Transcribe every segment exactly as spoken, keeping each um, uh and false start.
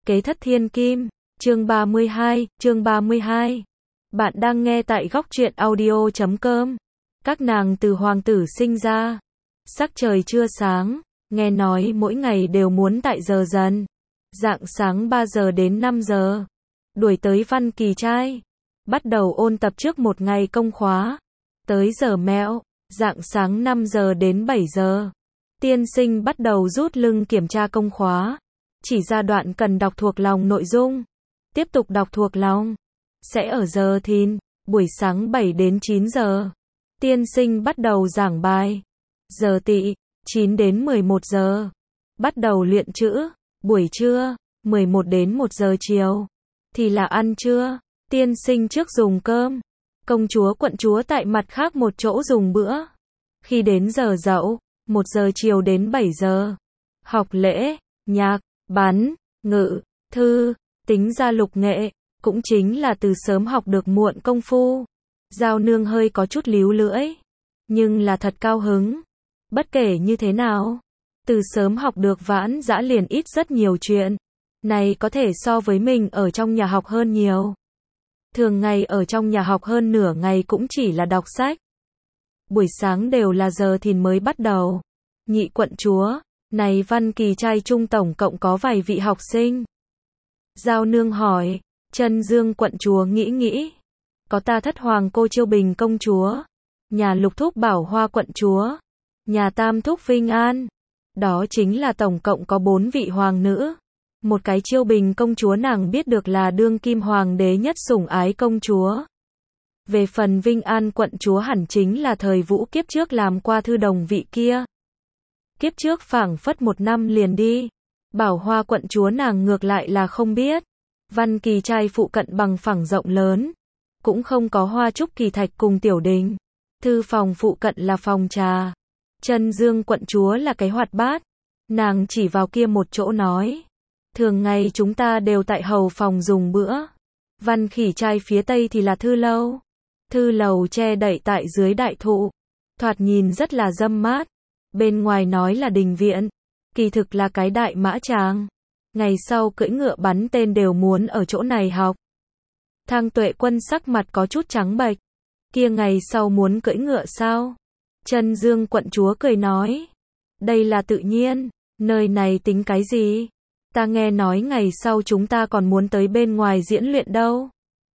Kế thất thiên kim, chương ba mươi hai, chương ba mươi hai. Bạn đang nghe tại góc truyện audio chấm com. Các nàng từ hoàng tử sinh ra, sắc trời chưa sáng, nghe nói mỗi ngày đều muốn tại giờ dần, rạng sáng ba giờ đến năm giờ, đuổi tới Văn Kỳ trai, bắt đầu ôn tập trước một ngày công khóa, tới giờ mẹo, rạng sáng năm giờ đến bảy giờ, tiên sinh bắt đầu rút lưng kiểm tra công khóa, chỉ ra đoạn cần đọc thuộc lòng nội dung, tiếp tục đọc thuộc lòng, sẽ ở giờ thìn, buổi sáng bảy đến chín giờ, tiên sinh bắt đầu giảng bài, giờ tỵ, chín đến mười một giờ, bắt đầu luyện chữ, buổi trưa, mười một đến một giờ chiều, thì là ăn trưa, tiên sinh trước dùng cơm, công chúa quận chúa tại mặt khác một chỗ dùng bữa, khi đến giờ dậu, một giờ chiều đến bảy giờ, học lễ, nhạc, bắn, ngự, thư, tính ra lục nghệ, cũng chính là từ sớm học được muộn công phu. Giao nương hơi có chút líu lưỡi, nhưng là thật cao hứng. Bất kể như thế nào, từ sớm học được vãn dã liền ít rất nhiều chuyện. Này có thể so với mình ở trong nhà học hơn nhiều. Thường ngày ở trong nhà học hơn nửa ngày cũng chỉ là đọc sách. Buổi sáng đều là giờ thìn mới bắt đầu. Nhị quận chúa, này Văn Kỳ trai trung tổng cộng có vài vị học sinh. Giao nương hỏi, Trân Dương quận chúa nghĩ nghĩ. Có ta thất hoàng cô Chiêu Bình công chúa, nhà lục thúc Bảo Hoa quận chúa, nhà tam thúc Vinh An. Đó chính là tổng cộng có bốn vị hoàng nữ. Một cái Chiêu Bình công chúa nàng biết được là đương kim hoàng đế nhất sủng ái công chúa. Về phần Vinh An quận chúa hẳn chính là thời vũ kiếp trước làm qua thư đồng vị kia. Kiếp trước phảng phất một năm liền đi. Bảo Hoa quận chúa nàng ngược lại là không biết. Văn Kỳ trai phụ cận bằng phẳng rộng lớn. Cũng không có Hoa Trúc Kỳ Thạch cùng tiểu đình. Thư phòng phụ cận là phòng trà. Trân Dương quận chúa là cái hoạt bát. Nàng chỉ vào kia một chỗ nói. Thường ngày chúng ta đều tại hầu phòng dùng bữa. Văn Khỉ trai phía tây thì là thư lâu. Thư lầu che đậy tại dưới đại thụ. Thoạt nhìn rất là râm mát. Bên ngoài nói là đình viện. Kỳ thực là cái đại mã tràng. Ngày sau cưỡi ngựa bắn tên đều muốn ở chỗ này học. Thang Tuệ Quân sắc mặt có chút trắng bệch. Kia ngày sau muốn cưỡi ngựa sao? Trân Dương quận chúa cười nói. Đây là tự nhiên. Nơi này tính cái gì? Ta nghe nói ngày sau chúng ta còn muốn tới bên ngoài diễn luyện đâu.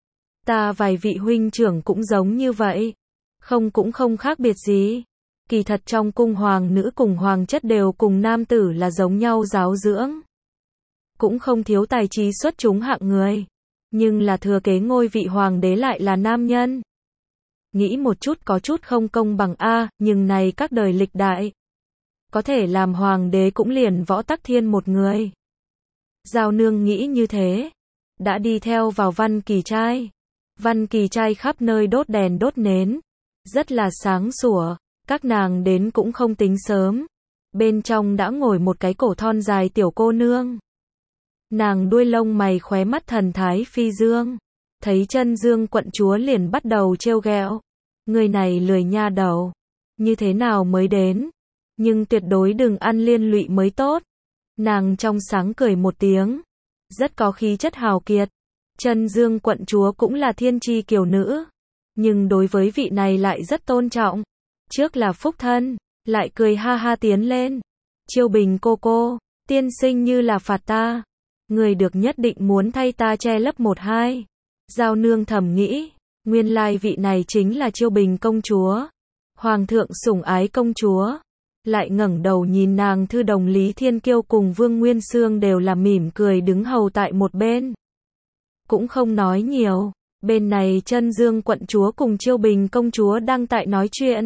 Ta vài vị huynh trưởng cũng giống như vậy. Không cũng không khác biệt gì. Kỳ thật trong cung hoàng nữ cùng hoàng chất đều cùng nam tử là giống nhau giáo dưỡng. Cũng không thiếu tài trí xuất chúng hạng người. Nhưng là thừa kế ngôi vị hoàng đế lại là nam nhân. Nghĩ một chút có chút không công bằng a, nhưng này các đời lịch đại. Có thể làm hoàng đế cũng liền Võ Tắc Thiên một người. Giao nương nghĩ như thế. Đã đi theo vào Văn Kỳ trai. Văn Kỳ trai khắp nơi đốt đèn đốt nến. Rất là sáng sủa. Các nàng đến cũng không tính sớm. Bên trong đã ngồi một cái cổ thon dài tiểu cô nương. Nàng đuôi lông mày khóe mắt thần thái phi dương. Thấy Trân Dương quận chúa liền bắt đầu trêu ghẹo. Người này lười nha đầu. Như thế nào mới đến? Nhưng tuyệt đối đừng ăn liên lụy mới tốt. Nàng trong sáng cười một tiếng. Rất có khí chất hào kiệt. Trân Dương quận chúa cũng là thiên chi kiều nữ. Nhưng đối với vị này lại rất tôn trọng. Trước là phúc thân. Lại cười ha ha tiến lên. Chiêu Bình cô cô. Tiên sinh như là phạt ta. Người được nhất định muốn thay ta che lấp một hai. Giao nương thầm nghĩ. Nguyên lai vị này chính là Chiêu Bình công chúa. Hoàng thượng sủng ái công chúa. Lại ngẩng đầu nhìn nàng thư đồng Lý Thiên Kiêu cùng Vương Nguyên Xương đều là mỉm cười đứng hầu tại một bên. Cũng không nói nhiều. Bên này Trân Dương quận chúa cùng Chiêu Bình công chúa đang tại nói chuyện.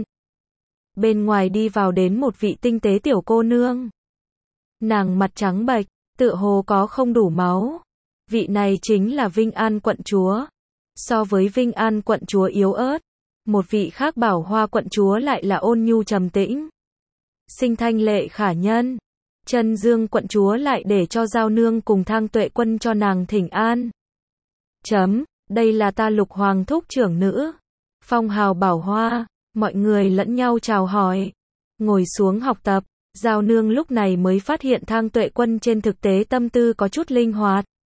Bên ngoài đi vào đến một vị tinh tế tiểu cô nương. Nàng mặt trắng bệch, tựa hồ có không đủ máu. Vị này chính là Vinh An quận chúa. So với Vinh An quận chúa yếu ớt, một vị khác Bảo Hoa quận chúa lại là ôn nhu trầm tĩnh. Sinh thanh lệ khả nhân. Trân Dương quận chúa lại để cho Giao nương cùng Thang Tuệ Quân cho nàng thỉnh an. Chấm, đây là ta Lục hoàng thúc trưởng nữ. Phong hào Bảo Hoa, mọi người lẫn nhau chào hỏi. Ngồi xuống học tập. Giao nương lúc này mới phát hiện Thang Tuệ Quân trên thực tế tâm tư có chút linh hoạt.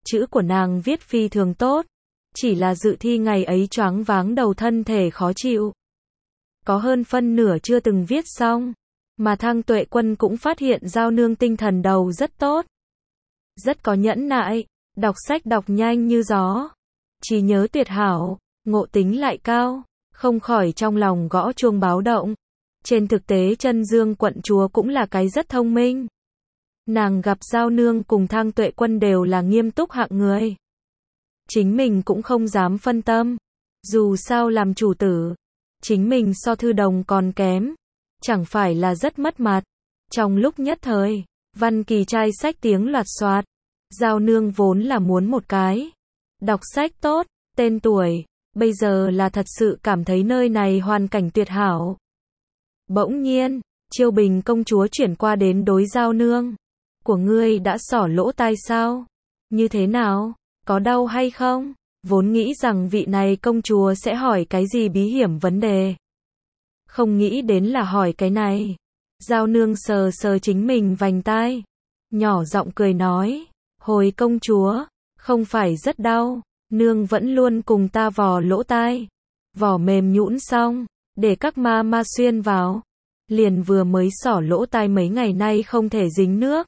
chữ của nàng viết phi thường tốt, chỉ là dự thi ngày ấy choáng váng đầu thân thể khó chịu. Có hơn phân nửa chưa từng viết xong, mà Thang Tuệ Quân cũng phát hiện Giao Nương tinh thần đầu rất tốt. Rất có nhẫn nại, đọc sách đọc nhanh như gió, trí nhớ tuyệt hảo, ngộ tính lại cao, không khỏi trong lòng gõ chuông báo động. Trên thực tế Chân Dương quận chúa cũng là cái rất thông minh. Nàng gặp Giao Nương cùng Thang Tuệ Quân đều là nghiêm túc hạng người. Chính mình cũng không dám phân tâm. Dù sao làm chủ tử, chính mình so thư đồng còn kém, chẳng phải là rất mất mặt. Trong lúc nhất thời, Văn Kỳ trai sách tiếng loạt soạt. Giao Nương vốn là muốn một cái đọc sách tốt, tên tuổi, bây giờ là thật sự cảm thấy nơi này hoàn cảnh tuyệt hảo. Bỗng nhiên, Chiêu Bình công chúa chuyển qua đến đối Giao Nương. Của ngươi đã xỏ lỗ tai sao? Như thế nào? Có đau hay không? Vốn nghĩ rằng vị này công chúa sẽ hỏi cái gì bí hiểm vấn đề. Không nghĩ đến là hỏi cái này. Giao Nương sờ sờ chính mình vành tai, nhỏ giọng cười nói, hồi công chúa, không phải rất đau, nương vẫn luôn cùng ta vò lỗ tai. Vò mềm nhũn xong, để các ma ma xuyên vào. Liền vừa mới xỏ lỗ tai mấy ngày nay không thể dính nước.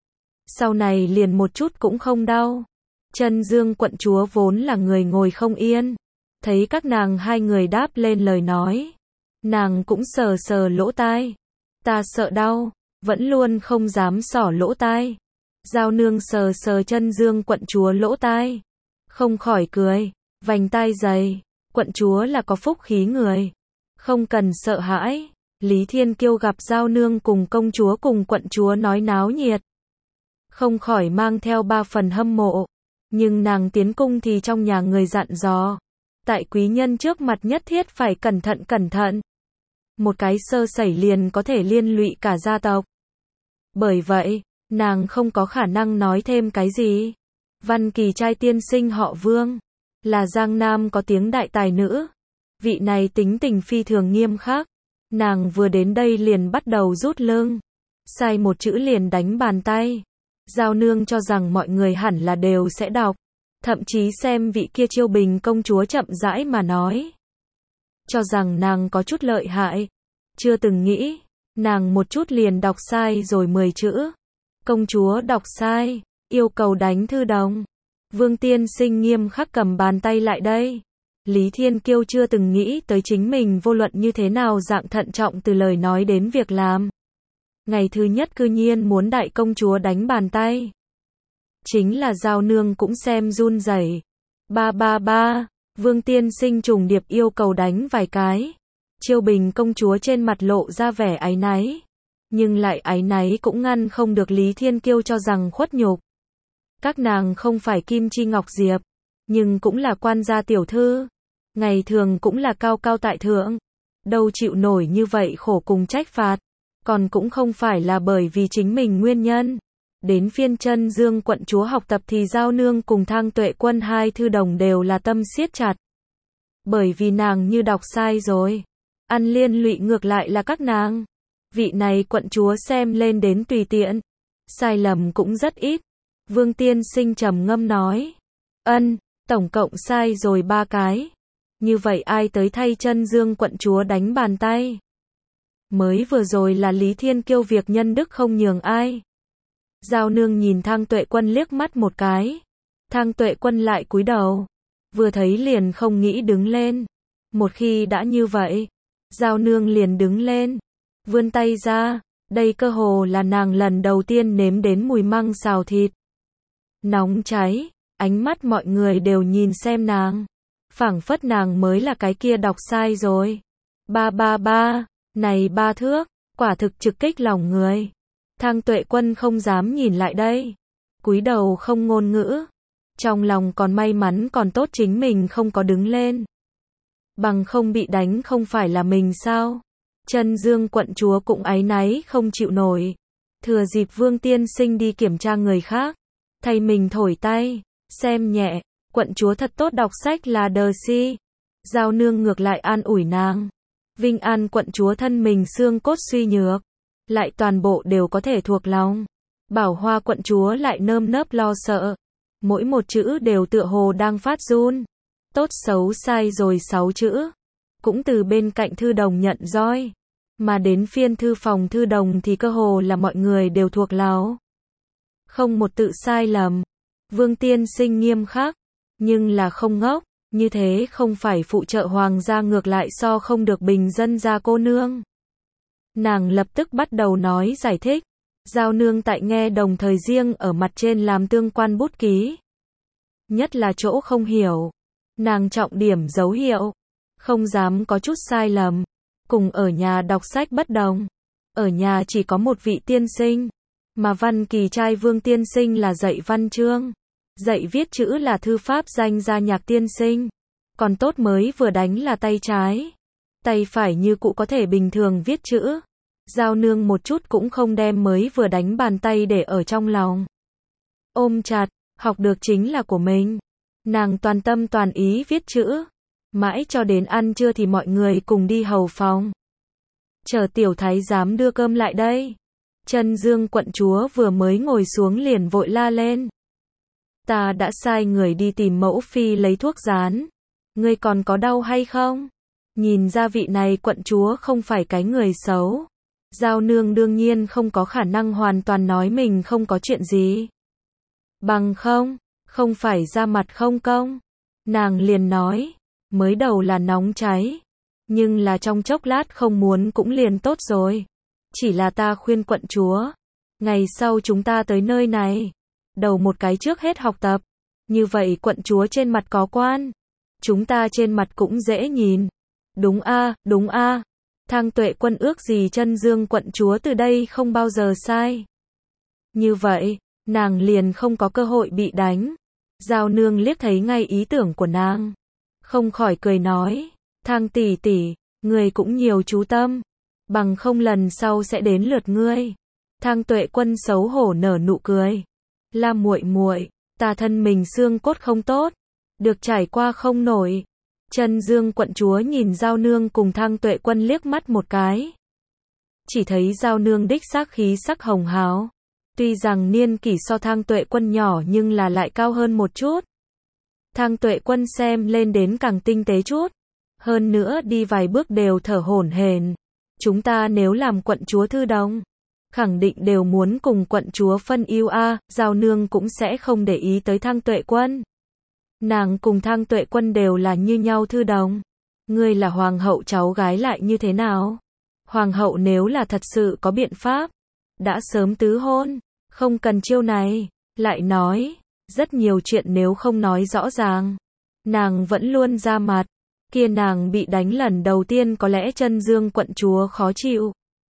Sau này liền một chút cũng không đau. Chân Dương quận chúa vốn là người ngồi không yên. Thấy các nàng hai người đáp lên lời nói. Nàng cũng sờ sờ lỗ tai. Ta sợ đau, vẫn luôn không dám xỏ lỗ tai. Giao Nương sờ sờ Chân Dương quận chúa lỗ tai. Không khỏi cười, vành tai dày, quận chúa là có phúc khí người. Không cần sợ hãi. Lý Thiên Kiêu gặp Giao Nương cùng công chúa cùng quận chúa nói náo nhiệt. Không khỏi mang theo ba phần hâm mộ. Nhưng nàng tiến cung thì trong nhà người dặn dò. Tại quý nhân trước mặt nhất thiết phải cẩn thận cẩn thận. Một cái sơ sẩy liền có thể liên lụy cả gia tộc. Bởi vậy, nàng không có khả năng nói thêm cái gì. Văn Kỳ trai tiên sinh họ Vương, là Giang Nam có tiếng đại tài nữ. Vị này tính tình phi thường nghiêm khắc. Nàng vừa đến đây liền bắt đầu rút lưng. Sai một chữ liền đánh bàn tay. Giao Nương cho rằng mọi người hẳn là đều sẽ đọc. Thậm chí xem vị kia Chiêu Bình công chúa chậm rãi mà nói. Cho rằng nàng có chút lợi hại. Chưa từng nghĩ, nàng một chút liền đọc sai rồi mười chữ. Công chúa đọc sai, yêu cầu đánh thư đồng. Vương tiên sinh nghiêm khắc cầm bàn tay lại đây. Lý Thiên Kiêu chưa từng nghĩ tới chính mình vô luận như thế nào dạng thận trọng từ lời nói đến việc làm. Ngày thứ nhất cư nhiên muốn đại công chúa đánh bàn tay. Chính là Giao Nương cũng xem run rẩy. Ba ba ba, Vương tiên sinh trùng điệp yêu cầu đánh vài cái. Chiêu Bình công chúa trên mặt lộ ra vẻ áy náy. Nhưng lại áy náy cũng ngăn không được Lý Thiên Kiêu cho rằng khuất nhục. Các nàng không phải Kim Chi Ngọc Diệp, nhưng cũng là quan gia tiểu thư. Ngày thường cũng là cao cao tại thượng. Đâu chịu nổi như vậy khổ cùng trách phạt. Còn cũng không phải là bởi vì chính mình nguyên nhân. Đến phiên Chân Dương quận chúa học tập thì Giao Nương cùng Thang Tuệ Quân hai thư đồng đều là tâm siết chặt. Bởi vì nàng như đọc sai rồi. Ăn liên lụy ngược lại là các nàng. Vị này quận chúa xem lên đến tùy tiện. Sai lầm cũng rất ít. Vương tiên sinh trầm ngâm nói. Ân, tổng cộng sai rồi ba cái. Như vậy ai tới thay Chân Dương quận chúa đánh bàn tay? Mới vừa rồi là Lý Thiên Kiêu việc nhân đức không nhường ai. Giao Nương nhìn Thang Tuệ Quân liếc mắt một cái. Thang Tuệ Quân lại cúi đầu. Vừa thấy liền không nghĩ đứng lên. Một khi đã như vậy, Giao Nương liền đứng lên. Vươn tay ra. Đây cơ hồ là nàng lần đầu tiên nếm đến mùi măng xào thịt. Nóng cháy. Ánh mắt mọi người đều nhìn xem nàng. Phảng phất nàng mới là cái kia đọc sai rồi. Ba ba ba. Này ba thước. Quả thực trực kích lòng người. Thang Tuệ Quân không dám nhìn lại đây. Cúi đầu không ngôn ngữ. Trong lòng còn may mắn còn tốt chính mình không có đứng lên. Bằng không bị đánh không phải là mình sao? Chân Dương quận chúa cũng áy náy không chịu nổi. Thừa dịp Vương tiên sinh đi kiểm tra người khác. Thay mình thổi tay. Xem nhẹ. Quận chúa thật tốt đọc sách là đờ si. Giao Nương ngược lại an ủi nàng. Vinh An quận chúa thân mình xương cốt suy nhược. Lại toàn bộ đều có thể thuộc lòng. Bảo Hoa quận chúa lại nơm nớp lo sợ. mỗi một chữ đều tựa hồ đang phát run. Tốt xấu sai rồi sáu chữ. Cũng từ bên cạnh thư đồng nhận roi. Mà đến phiên thư phòng thư đồng thì cơ hồ là mọi người đều thuộc láo. Không một tự sai lầm. Vương tiên sinh nghiêm khắc. Nhưng là không ngốc. Như thế không phải phụ trợ hoàng gia ngược lại so không được bình dân gia cô nương. Nàng lập tức bắt đầu nói giải thích. Giao nương tại nghe đồng thời riêng ở mặt trên làm tương quan bút ký. Nhất là chỗ không hiểu. Nàng trọng điểm dấu hiệu. Không dám có chút sai lầm. Cùng ở nhà đọc sách bất đồng. Ở nhà chỉ có một vị tiên sinh. Mà văn kỳ trai Vương tiên sinh là dạy văn chương. Dạy viết chữ là thư pháp danh gia Nhạc tiên sinh. Còn tốt mới vừa đánh là tay trái. Tay phải như cụ có thể bình thường viết chữ. Giao nương một chút cũng không đem mới vừa đánh bàn tay để ở trong lòng. Ôm chặt, học được chính là của mình. Nàng toàn tâm toàn ý viết chữ. Mãi cho đến ăn trưa thì mọi người cùng đi hầu phòng. Chờ tiểu thái giám đưa cơm lại đây. Chân Dương quận chúa vừa mới ngồi xuống liền vội la lên. Ta đã sai người đi tìm mẫu phi lấy thuốc rán. Ngươi còn có đau hay không? Nhìn ra vị này quận chúa không phải cái người xấu. Giao nương đương nhiên không có khả năng hoàn toàn nói mình không có chuyện gì. Bằng không, không phải ra mặt không công. Nàng liền nói, mới đầu là nóng cháy. Nhưng là trong chốc lát không muốn cũng liền tốt rồi. Chỉ là ta khuyên quận chúa. Ngày sau chúng ta tới nơi này. Đầu một cái trước hết học tập. Như vậy quận chúa trên mặt có quan. Chúng ta trên mặt cũng dễ nhìn. Đúng a, đúng a. Thang Tuệ Quân ước gì Chân Dương quận chúa từ đây không bao giờ sai. Như vậy, nàng liền không có cơ hội bị đánh. Giao nương liếc thấy ngay ý tưởng của nàng. Không khỏi cười nói. Thang tỷ tỷ, người cũng nhiều chú tâm. Bằng không lần sau sẽ đến lượt ngươi. Thang Tuệ Quân xấu hổ nở nụ cười. La muội muội, ta thân mình xương cốt không tốt. Được trải qua không nổi. Chân Dương quận chúa nhìn Giao nương cùng Thang Tuệ Quân liếc mắt một cái. Chỉ thấy Giao nương đích xác khí sắc hồng hào. Tuy rằng niên kỷ so Thang Tuệ Quân nhỏ nhưng là lại cao hơn một chút. Thang Tuệ Quân xem lên đến càng tinh tế chút. Hơn nữa đi vài bước đều thở hổn hển. Chúng ta nếu làm quận chúa thư đồng, khẳng định đều muốn cùng quận chúa phân ưu a, Giao nương cũng sẽ không để ý tới Thang Tuệ Quân. Nàng cùng Thang Tuệ Quân đều là như nhau thư đồng. Ngươi là hoàng hậu cháu gái lại như thế nào? Hoàng hậu nếu là thật sự có biện pháp, đã sớm tứ hôn, không cần chiêu này. Lại nói, rất nhiều chuyện nếu không nói rõ ràng, nàng vẫn luôn ra mặt. Kia nàng bị đánh lần đầu tiên có lẽ Chân Dương quận chúa khó chịu.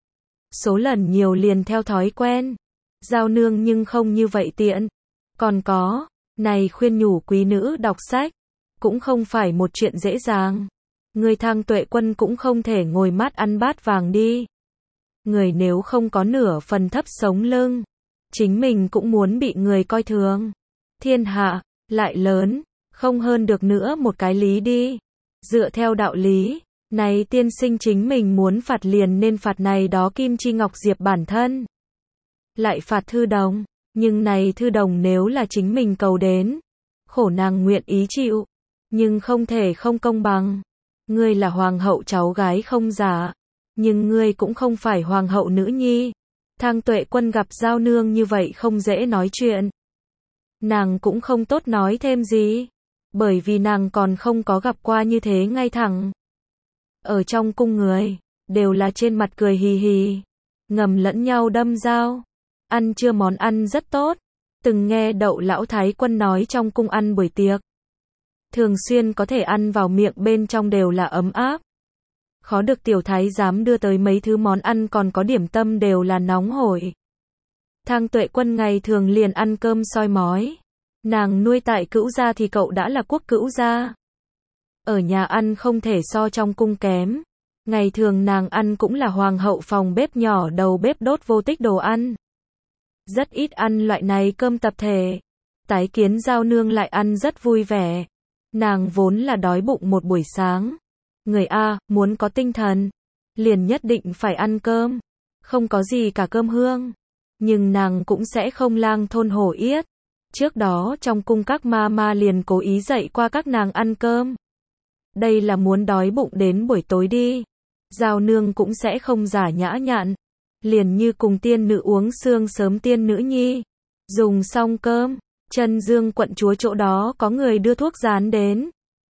Số lần nhiều liền theo thói quen. Giao nương nhưng không như vậy tiện. Còn có, này khuyên nhủ quý nữ đọc sách, cũng không phải một chuyện dễ dàng. Người Thang Tuệ Quân cũng không thể ngồi mát ăn bát vàng đi. Người nếu không có nửa phần thấp sống lưng, chính mình cũng muốn bị người coi thường. Thiên hạ, lại lớn, không hơn được nữa một cái lý đi. Dựa theo đạo lý, này tiên sinh chính mình muốn phạt liền nên phạt này đó Kim Chi Ngọc Diệp bản thân. Lại phạt thư đồng, nhưng này thư đồng nếu là chính mình cầu đến, khổ nàng nguyện ý chịu, nhưng không thể không công bằng. Ngươi là hoàng hậu cháu gái không giả, nhưng ngươi cũng không phải hoàng hậu nữ nhi. Thang Tuệ Quân gặp Giao nương như vậy không dễ nói chuyện. Nàng cũng không tốt nói thêm gì. Bởi vì nàng còn không có gặp qua như thế ngay thẳng. Ở trong cung người, đều là trên mặt cười hì hì, ngầm lẫn nhau đâm dao. Ăn trưa món ăn rất tốt. Từng nghe Đậu lão thái quân nói trong cung ăn buổi tiệc, thường xuyên có thể ăn vào miệng bên trong đều là ấm áp. Khó được tiểu thái giám đưa tới mấy thứ món ăn còn có điểm tâm đều là nóng hổi. Thang Tuệ Quân ngày thường liền ăn cơm soi mói. Nàng nuôi tại Cữu gia thì cậu đã là quốc Cữu gia. Ở nhà ăn không thể so trong cung kém. Ngày thường nàng ăn cũng là hoàng hậu phòng bếp nhỏ đầu bếp đốt vô tích đồ ăn. Rất ít ăn loại này cơm tập thể. Tái kiến Giao nương lại ăn rất vui vẻ. Nàng vốn là đói bụng một buổi sáng. Người A, muốn có tinh thần, liền nhất định phải ăn cơm. Không có gì cả cơm hương. Nhưng nàng cũng sẽ không lang thôn hổ yết. Trước đó trong cung các ma ma liền cố ý dạy qua các nàng ăn cơm. Đây là muốn đói bụng đến buổi tối đi. Giao nương cũng sẽ không giả nhã nhặn. Liền như cùng tiên nữ uống sương sớm tiên nữ nhi. Dùng xong cơm, Chân Dương quận chúa chỗ đó có người đưa thuốc rán đến.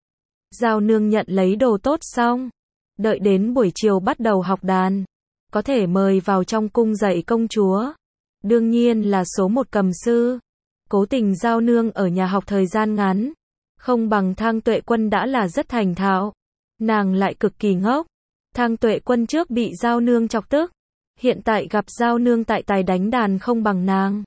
Giao nương nhận lấy đồ tốt xong. Đợi đến buổi chiều bắt đầu học đàn. Có thể mời vào trong cung dạy công chúa. Đương nhiên là số một cầm sư. Cố tình Giao nương ở nhà học thời gian ngắn. Không bằng Thang Tuệ Quân đã là rất thành thạo. Nàng lại cực kỳ ngốc. Thang Tuệ Quân trước bị Giao nương chọc tức. Hiện tại gặp Giao nương tại tài đánh đàn không bằng nàng.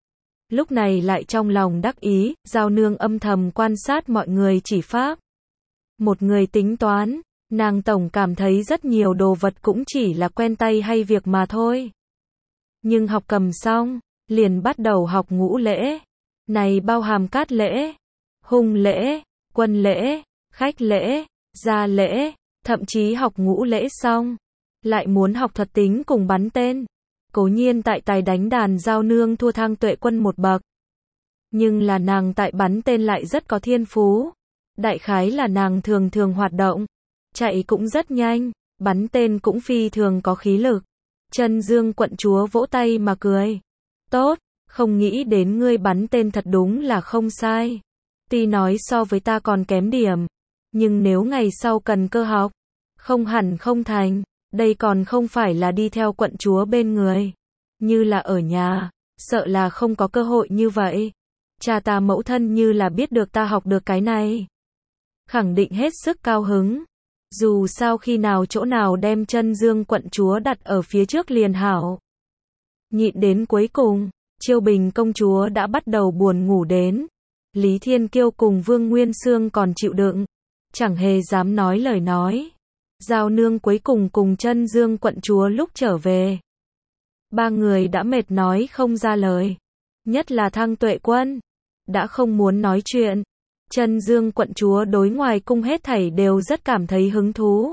Lúc này lại trong lòng đắc ý, Giao nương âm thầm quan sát mọi người chỉ pháp. Một người tính toán, nàng tổng cảm thấy rất nhiều đồ vật cũng chỉ là quen tay hay việc mà thôi. Nhưng học cầm xong, liền bắt đầu học ngũ lễ. Này bao hàm cát lễ, hung lễ, quân lễ, khách lễ, gia lễ, thậm chí học ngũ lễ xong. Lại muốn học thuật tính cùng bắn tên. Cố nhiên tại tài đánh đàn Giao nương thua Thang Tuệ Quân một bậc. Nhưng là nàng tại bắn tên lại rất có thiên phú. Đại khái là nàng thường thường hoạt động. Chạy cũng rất nhanh. Bắn tên cũng phi thường có khí lực. Chân Dương quận chúa vỗ tay mà cười. Tốt, không nghĩ đến ngươi bắn tên thật đúng là không sai. Tuy nói so với ta còn kém điểm. Nhưng nếu ngày sau cần cơ học, không hẳn không thành. Đây còn không phải là đi theo quận chúa bên người. Như là ở nhà, sợ là không có cơ hội như vậy. Cha ta mẫu thân như là biết được ta học được cái này. Khẳng định hết sức cao hứng. Dù sao khi nào chỗ nào đem Chân Dương quận chúa đặt ở phía trước liền hảo. Nhịn đến cuối cùng, Chiêu Bình công chúa đã bắt đầu buồn ngủ đến. Lý Thiên Kiêu cùng Vương Nguyên Xương còn chịu đựng. Chẳng hề dám nói lời nói. Giao nương cuối cùng cùng Chân Dương quận chúa lúc trở về. Ba người đã mệt nói không ra lời. Nhất là Thang Tuệ Quân. Đã không muốn nói chuyện. Chân Dương quận chúa đối ngoài cung hết thảy đều rất cảm thấy hứng thú.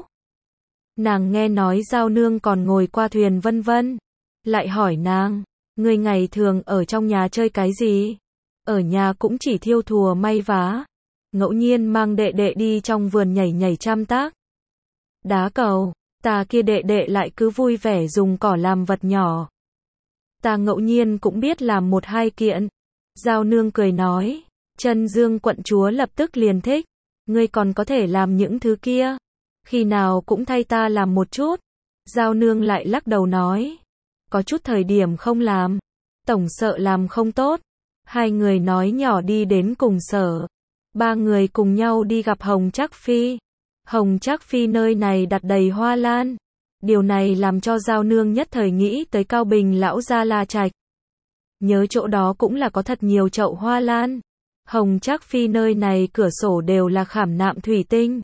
Nàng nghe nói Giao nương còn ngồi qua thuyền vân vân. Lại hỏi nàng, người ngày thường ở trong nhà chơi cái gì? Ở nhà cũng chỉ thiêu thùa may vá. Ngẫu nhiên mang đệ đệ đi trong vườn nhảy nhảy chăm tác. Đá cầu, ta kia đệ đệ lại cứ vui vẻ dùng cỏ làm vật nhỏ. Ta ngẫu nhiên cũng biết làm một hai kiện. Giao nương cười nói. Chân Dương quận chúa lập tức liền thích. Ngươi còn có thể làm những thứ kia. Khi nào cũng thay ta làm một chút. Giao nương lại lắc đầu nói. Có chút thời điểm không làm. Tổng sợ làm không tốt. Hai người nói nhỏ đi đến cùng sở. Ba người cùng nhau đi gặp Hồng Trác Phi. Hồng Trác Phi nơi này đặt đầy hoa lan. Điều này làm cho Giao nương nhất thời nghĩ tới Cao Bình lão gia La Trạch. Nhớ chỗ đó cũng là có thật nhiều chậu hoa lan. Hồng Trác Phi nơi này cửa sổ đều là khảm nạm thủy tinh.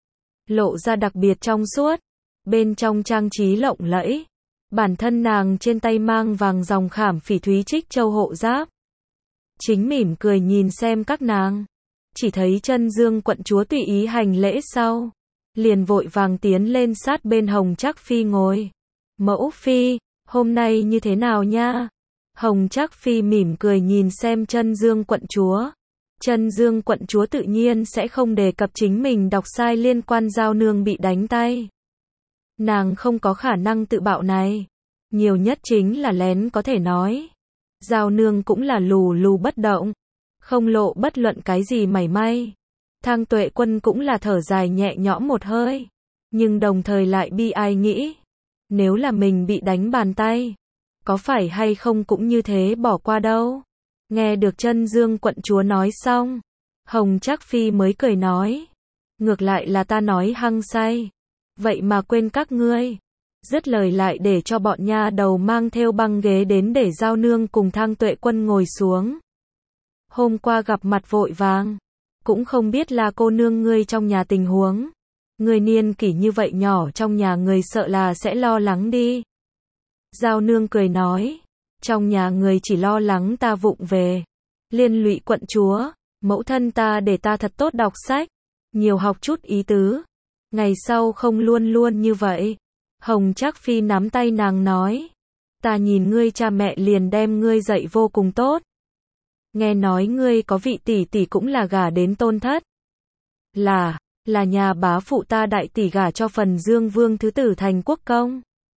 Lộ ra đặc biệt trong suốt. Bên trong trang trí lộng lẫy. Bản thân nàng trên tay mang vàng dòng khảm phỉ thúy trích châu hộ giáp. Chính mỉm cười nhìn xem các nàng. Chỉ thấy Chân Dương quận chúa tùy ý hành lễ sau. Liền vội vàng tiến lên sát bên Hồng Trác Phi ngồi. Mẫu Phi, hôm nay như thế nào nha? Hồng Trác Phi mỉm cười nhìn xem Chân Dương quận chúa. Chân Dương quận chúa tự nhiên sẽ không đề cập chính mình đọc sai liên quan Giao nương bị đánh tay. Nàng không có khả năng tự bạo này. Nhiều nhất chính là lén có thể nói. Giao nương cũng là lù lù bất động. Không lộ bất luận cái gì mảy may. Thang Tuệ Quân cũng là thở dài nhẹ nhõm một hơi. Nhưng đồng thời lại bi ai nghĩ. Nếu là mình bị đánh bàn tay. Có phải hay không cũng như thế bỏ qua đâu. Nghe được Chân Dương quận chúa nói xong. Hồng Trác Phi mới cười nói. Ngược lại là ta nói hăng say. Vậy mà quên các ngươi. Dứt lời lại để cho bọn nha đầu mang theo băng ghế đến để Giao nương cùng Thang Tuệ Quân ngồi xuống. Hôm qua gặp mặt vội vàng. Cũng không biết là cô nương ngươi trong nhà tình huống. Người niên kỷ như vậy nhỏ trong nhà người sợ là sẽ lo lắng đi. Giao nương cười nói. Trong nhà người chỉ lo lắng ta vụng về. Liên lụy quận chúa. Mẫu thân ta để ta thật tốt đọc sách. Nhiều học chút ý tứ. Ngày sau không luôn luôn như vậy. Hồng Trác Phi nắm tay nàng nói. Ta nhìn ngươi cha mẹ liền đem ngươi dạy vô cùng tốt. nghe nói ngươi có vị tỷ tỷ cũng là gả đến tôn thất. Là, là nhà bá phụ ta đại tỷ gả cho phần Dương Vương thứ tử thành quốc công.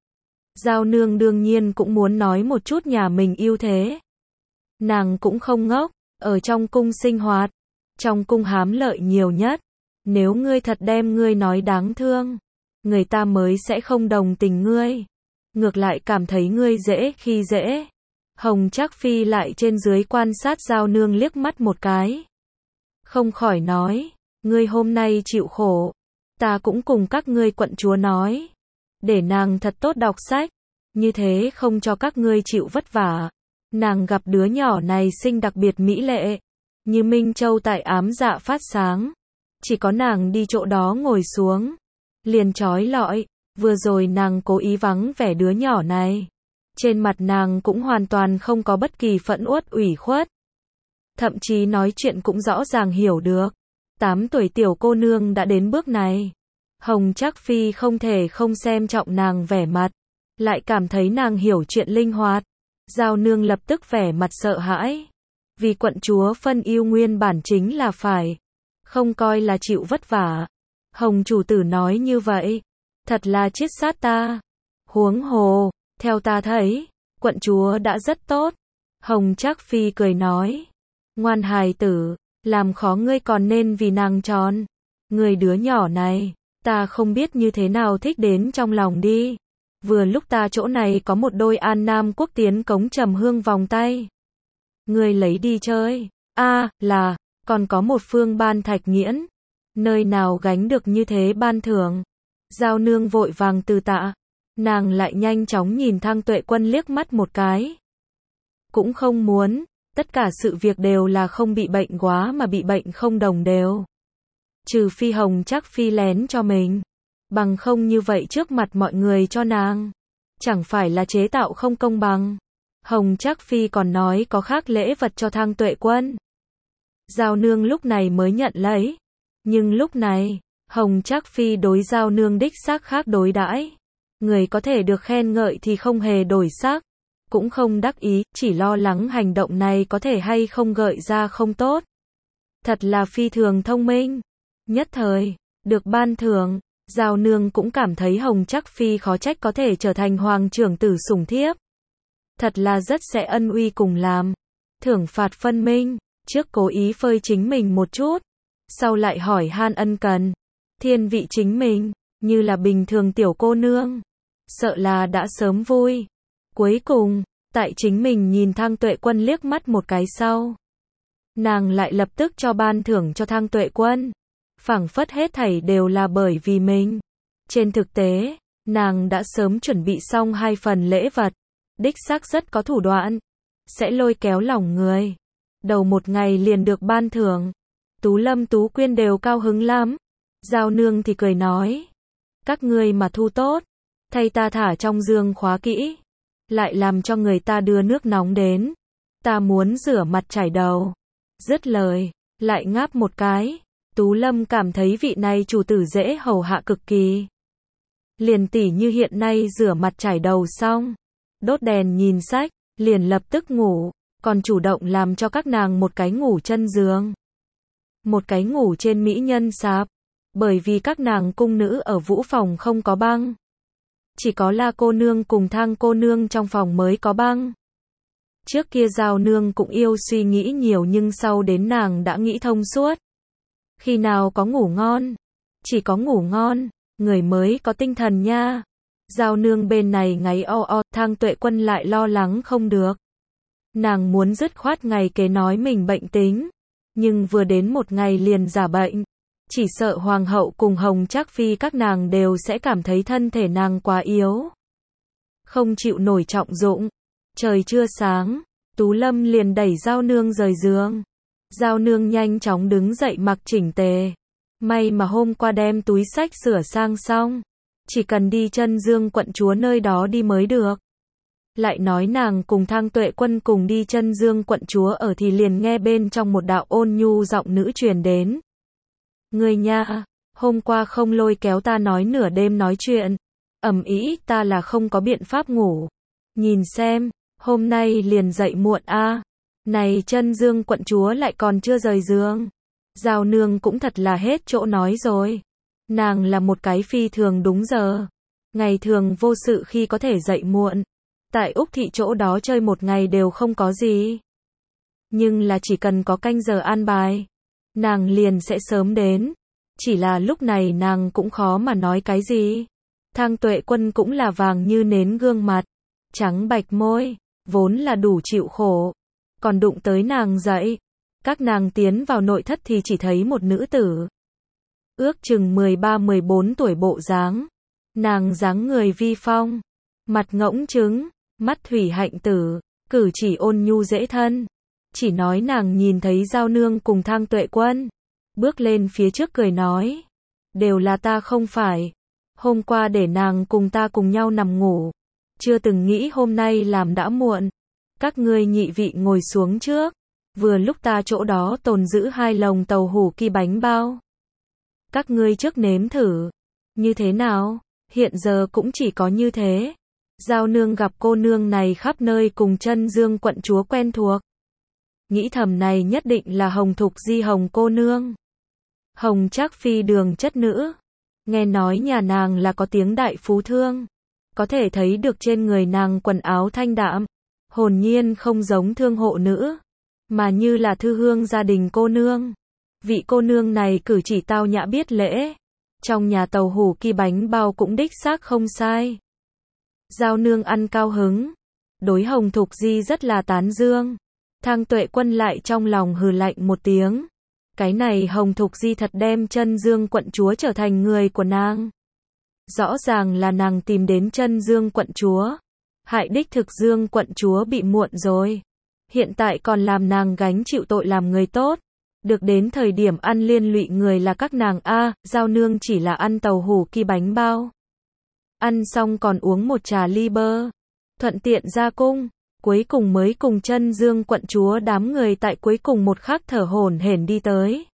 Giao Nương đương nhiên cũng muốn nói một chút nhà mình ưu thế. Nàng cũng không ngốc, ở trong cung sinh hoạt, trong cung hám lợi nhiều nhất. Nếu ngươi thật đem ngươi nói đáng thương, người ta mới sẽ không đồng tình ngươi. Ngược lại cảm thấy ngươi dễ khi dễ. Hồng Trác Phi lại trên dưới quan sát Giao Nương liếc mắt một cái. Không khỏi nói, ngươi hôm nay chịu khổ. Ta cũng cùng các ngươi quận chúa nói. Để nàng thật tốt đọc sách. Như thế không cho các ngươi chịu vất vả. Nàng gặp đứa nhỏ này sinh đặc biệt mỹ lệ. Như Minh Châu tại ám dạ phát sáng. Chỉ có nàng đi chỗ đó ngồi xuống. Liền trói lọi. Vừa rồi nàng cố ý vắng vẻ đứa nhỏ này. Trên mặt nàng cũng hoàn toàn không có bất kỳ phẫn uất ủy khuất. Thậm chí nói chuyện cũng rõ ràng hiểu được. Tám tuổi tiểu cô nương đã đến bước này. Hồng Trác Phi không thể không xem trọng nàng vẻ mặt. Lại cảm thấy nàng hiểu chuyện linh hoạt. Giao Nương lập tức vẻ mặt sợ hãi. Vì quận chúa phân ưu nguyên bản chính là phải. Không coi là chịu vất vả. Hồng chủ tử nói như vậy. Thật là chiết sát ta. Huống hồ, theo ta thấy, quận chúa đã rất tốt. Hồng Trác Phi cười nói. Ngoan hài tử, làm khó ngươi còn nên vì nàng tròn. Người đứa nhỏ này, ta không biết như thế nào thích đến trong lòng đi. Vừa lúc ta chỗ này có một đôi An Nam Quốc tiến cống trầm hương vòng tay. Ngươi lấy đi chơi. A, à, là, còn có một phương ban thạch nghiễn. Nơi nào gánh được như thế ban thưởng. Giao Nương vội vàng từ tạ. Nàng lại nhanh chóng nhìn Thang Tuệ Quân liếc mắt một cái. Cũng không muốn, tất cả sự việc đều là không bị bệnh quá mà bị bệnh không đồng đều. Trừ phi Hồng Trác Phi lén cho mình. Bằng không như vậy trước mặt mọi người cho nàng. Chẳng phải là chế tạo không công bằng. Hồng Trác Phi còn nói có khác lễ vật cho Thang Tuệ Quân. Giao Nương lúc này mới nhận lấy. Nhưng lúc này, Hồng Trác Phi đối Giao Nương đích xác khác đối đãi. Người có thể được khen ngợi thì không hề đổi sắc. Cũng không đắc ý, chỉ lo lắng hành động này có thể hay không gợi ra không tốt. Thật là phi thường thông minh. Nhất thời, được ban thưởng, Giao Nương cũng cảm thấy Hồng Trác Phi khó trách có thể trở thành hoàng trưởng tử sủng thiếp. Thật là rất sẽ ân uy cùng làm. Thưởng phạt phân minh, trước cố ý phơi chính mình một chút. Sau lại hỏi han ân cần. Thiên vị chính mình, như là bình thường tiểu cô nương. Sợ là đã sớm vui. Cuối cùng, tại chính mình nhìn Thang Tuệ Quân liếc mắt một cái sau. Nàng lại lập tức cho ban thưởng cho Thang Tuệ Quân. Phảng phất hết thảy đều là bởi vì mình. Trên thực tế, nàng đã sớm chuẩn bị xong hai phần lễ vật. Đích xác rất có thủ đoạn. Sẽ lôi kéo lòng người. Đầu một ngày liền được ban thưởng. Tú Lâm Tú Quyên đều cao hứng lắm. Giao Nương thì cười nói. Các ngươi mà thu tốt. Thay ta thả trong giường khóa kỹ. Lại làm cho người ta đưa nước nóng đến. Ta muốn rửa mặt chải đầu. Dứt lời, lại ngáp một cái. Tú Lâm cảm thấy vị này chủ tử dễ hầu hạ cực kỳ. Liền tỉ như hiện nay rửa mặt chải đầu xong. Đốt đèn nhìn sách, liền lập tức ngủ. Còn chủ động làm cho các nàng một cái ngủ chân giường. Một cái ngủ trên mỹ nhân sạp. Bởi vì các nàng cung nữ ở vũ phòng không có băng. Chỉ có La cô nương cùng Thang cô nương trong phòng mới có băng. Trước kia Giao Nương cũng yêu suy nghĩ nhiều nhưng sau đến nàng đã nghĩ thông suốt. Khi nào có ngủ ngon, chỉ có ngủ ngon, người mới có tinh thần nha. Giao Nương bên này ngáy o o, Thang Tuệ Quân lại lo lắng không được. Nàng muốn dứt khoát ngày kế nói mình bệnh tính, nhưng vừa đến một ngày liền giả bệnh. Chỉ sợ Hoàng hậu cùng Hồng Trác Phi các nàng đều sẽ cảm thấy thân thể nàng quá yếu. Không chịu nổi trọng dụng. Trời chưa sáng, Tú Lâm liền đẩy Giao Nương rời giường. Giao Nương nhanh chóng đứng dậy mặc chỉnh tề. May mà hôm qua đem túi xách sửa sang xong. Chỉ cần đi chân Dương quận chúa nơi đó đi mới được. Lại nói nàng cùng Thang Tuệ Quân cùng đi chân Dương quận chúa ở thì liền nghe bên trong một đạo ôn nhu giọng nữ truyền đến. Người nha, hôm qua không lôi kéo ta nói nửa đêm nói chuyện. Ầm ĩ, ta là không có biện pháp ngủ. Nhìn xem, hôm nay liền dậy muộn a. Này chân dương quận chúa lại còn chưa rời giường. Giao nương cũng thật là hết chỗ nói rồi. Nàng là một cái phi thường đúng giờ. Ngày thường vô sự khi có thể dậy muộn. Tại Úc thị chỗ đó chơi một ngày đều không có gì. Nhưng là chỉ cần có canh giờ an bài, nàng liền sẽ sớm đến. Chỉ là lúc này nàng cũng khó mà nói cái gì. Thang Tuệ Quân cũng là vàng như nến gương mặt, trắng bạch môi, vốn là đủ chịu khổ. Còn đụng tới nàng dậy. Các nàng tiến vào nội thất thì chỉ thấy một nữ tử. Ước chừng mười ba mười bốn tuổi bộ dáng. Nàng dáng người vi phong, mặt ngỗng trứng, mắt thủy hạnh tử, cử chỉ ôn nhu dễ thân. Chỉ nói nàng nhìn thấy Giao nương cùng Thang Tuệ Quân. Bước lên phía trước cười nói. Đều là ta không phải. Hôm qua để nàng cùng ta cùng nhau nằm ngủ. Chưa từng nghĩ hôm nay làm đã muộn. Các ngươi nhị vị ngồi xuống trước. Vừa lúc ta chỗ đó tồn giữ hai lồng tàu hủ ki bánh bao. Các ngươi trước nếm thử. Như thế nào? Hiện giờ cũng chỉ có như thế. Giao nương gặp cô nương này khắp nơi cùng chân dương quận chúa quen thuộc. Nghĩ thầm này nhất định là Hồng Thục Di Hồng cô nương. Hồng Trác Phi đường chất nữ. Nghe nói nhà nàng là có tiếng đại phú thương. Có thể thấy được trên người nàng quần áo thanh đạm. Hồn nhiên không giống thương hộ nữ. Mà như là thư hương gia đình cô nương. Vị cô nương này cử chỉ tao nhã biết lễ. Trong nhà tàu hủ ki bánh bao cũng đích xác không sai. Giao nương ăn cao hứng. Đối Hồng Thục Di rất là tán dương. Thang Tuệ Quân lại trong lòng hừ lạnh một tiếng. Cái này Hồng Thục Di thật đem chân dương quận chúa trở thành người của nàng. Rõ ràng là nàng tìm đến chân dương quận chúa. Hại đích thực dương quận chúa bị muộn rồi. Hiện tại còn làm nàng gánh chịu tội làm người tốt. Được đến thời điểm ăn liên lụy người là các nàng a. À, Giao nương chỉ là ăn tàu hủ ki bánh bao. Ăn xong còn uống một trà ly bơ. Thuận tiện ra cung. Cuối cùng mới cùng chân dương quận chúa đám người tại cuối cùng một khắc thở hổn hển đi tới.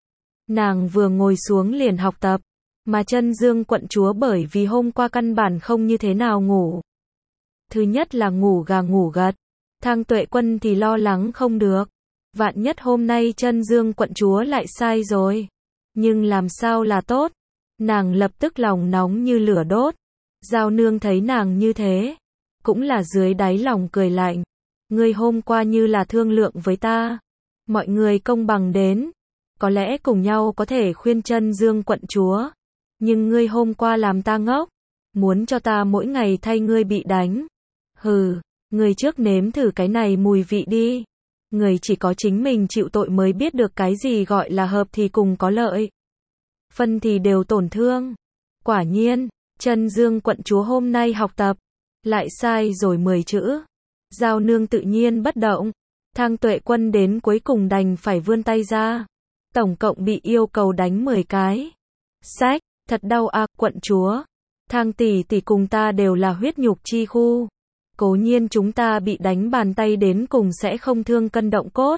Nàng vừa ngồi xuống liền học tập. Mà chân dương quận chúa bởi vì hôm qua căn bản không như thế nào ngủ. Thứ nhất là ngủ gà ngủ gật. Thang Tuệ Quân thì lo lắng không được. Vạn nhất hôm nay chân dương quận chúa lại sai rồi. Nhưng làm sao là tốt. Nàng lập tức lòng nóng như lửa đốt. Giao nương thấy nàng như thế. Cũng là dưới đáy lòng cười lạnh. Ngươi hôm qua như là thương lượng với ta. Mọi người công bằng đến. Có lẽ cùng nhau có thể khuyên chân dương quận chúa. Nhưng ngươi hôm qua làm ta ngốc. Muốn cho ta mỗi ngày thay ngươi bị đánh. Hừ, ngươi trước nếm thử cái này mùi vị đi. Người chỉ có chính mình chịu tội mới biết được cái gì gọi là hợp thì cùng có lợi. Phân thì đều tổn thương. Quả nhiên, chân dương quận chúa hôm nay học tập. Lại sai rồi mười chữ. Giao nương tự nhiên bất động. Thang Tuệ Quân đến cuối cùng đành phải vươn tay ra. Tổng cộng bị yêu cầu đánh mười cái. Sách, thật đau à, quận chúa. Thang tỷ tỷ cùng ta đều là huyết nhục chi khu. Cố nhiên chúng ta bị đánh bàn tay đến cùng sẽ không thương cân động cốt.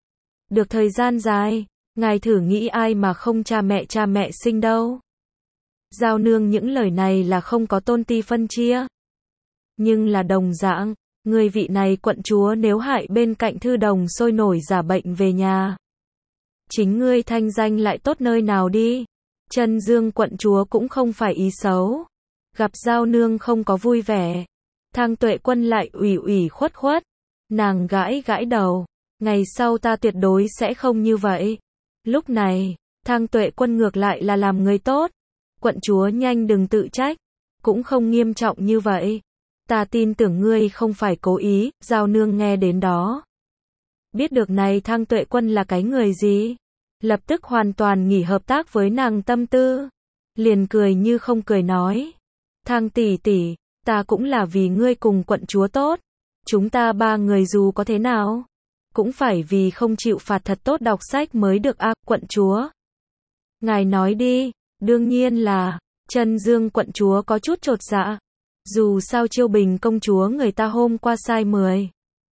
Được thời gian dài, ngài thử nghĩ ai mà không cha mẹ cha mẹ sinh đâu. Giao nương những lời này là không có tôn ti phân chia. Nhưng là đồng dạng, người vị này quận chúa nếu hại bên cạnh thư đồng sôi nổi giả bệnh về nhà. Chính ngươi thanh danh lại tốt nơi nào đi. Chân dương quận chúa cũng không phải ý xấu. Gặp giao nương không có vui vẻ. Thang Tuệ Quân lại ủy ủy khuất khuất. Nàng gãi gãi đầu. Ngày sau ta tuyệt đối sẽ không như vậy. Lúc này, Thang Tuệ Quân ngược lại là làm người tốt. Quận chúa nhanh đừng tự trách. Cũng không nghiêm trọng như vậy. Ta tin tưởng ngươi không phải cố ý. Giao nương nghe đến đó. Biết được này Thang Tuệ Quân là cái người gì. Lập tức hoàn toàn nghỉ hợp tác với nàng tâm tư. Liền cười như không cười nói. Thang tỷ tỷ. Ta cũng là vì ngươi cùng quận chúa tốt. Chúng ta ba người dù có thế nào. Cũng phải vì không chịu phạt thật tốt đọc sách mới được a. À, quận chúa. Ngài nói đi. Đương nhiên là. Chân dương quận chúa có chút chột dạ. Dù sao Chiêu Bình công chúa người ta hôm qua sai mười.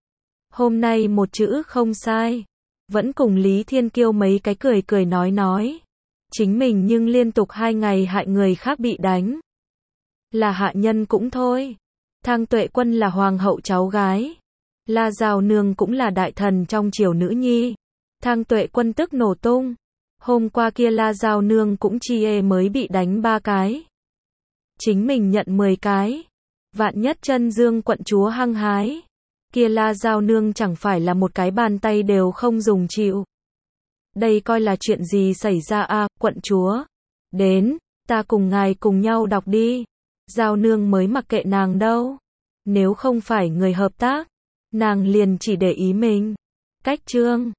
Hôm nay một chữ không sai. Vẫn cùng Lý Thiên Kiêu mấy cái cười cười nói nói. Chính mình nhưng liên tục hai ngày hại người khác bị đánh. Là hạ nhân cũng thôi. Thang Tuệ Quân là hoàng hậu cháu gái. La Giao Nương cũng là đại thần trong triều nữ nhi. Thang Tuệ Quân tức nổ tung. Hôm qua kia La Giao Nương cũng chi ê mới bị đánh ba cái. Chính mình nhận mười cái. Vạn nhất chân dương quận chúa hăng hái. Kia La Giao Nương chẳng phải là một cái bàn tay đều không dùng chịu. Đây coi là chuyện gì xảy ra à, quận chúa. Đến, ta cùng ngài cùng nhau đọc đi. Giao Nương mới mặc kệ nàng đâu. Nếu không phải người hợp tác, nàng liền chỉ để ý mình. Cách chương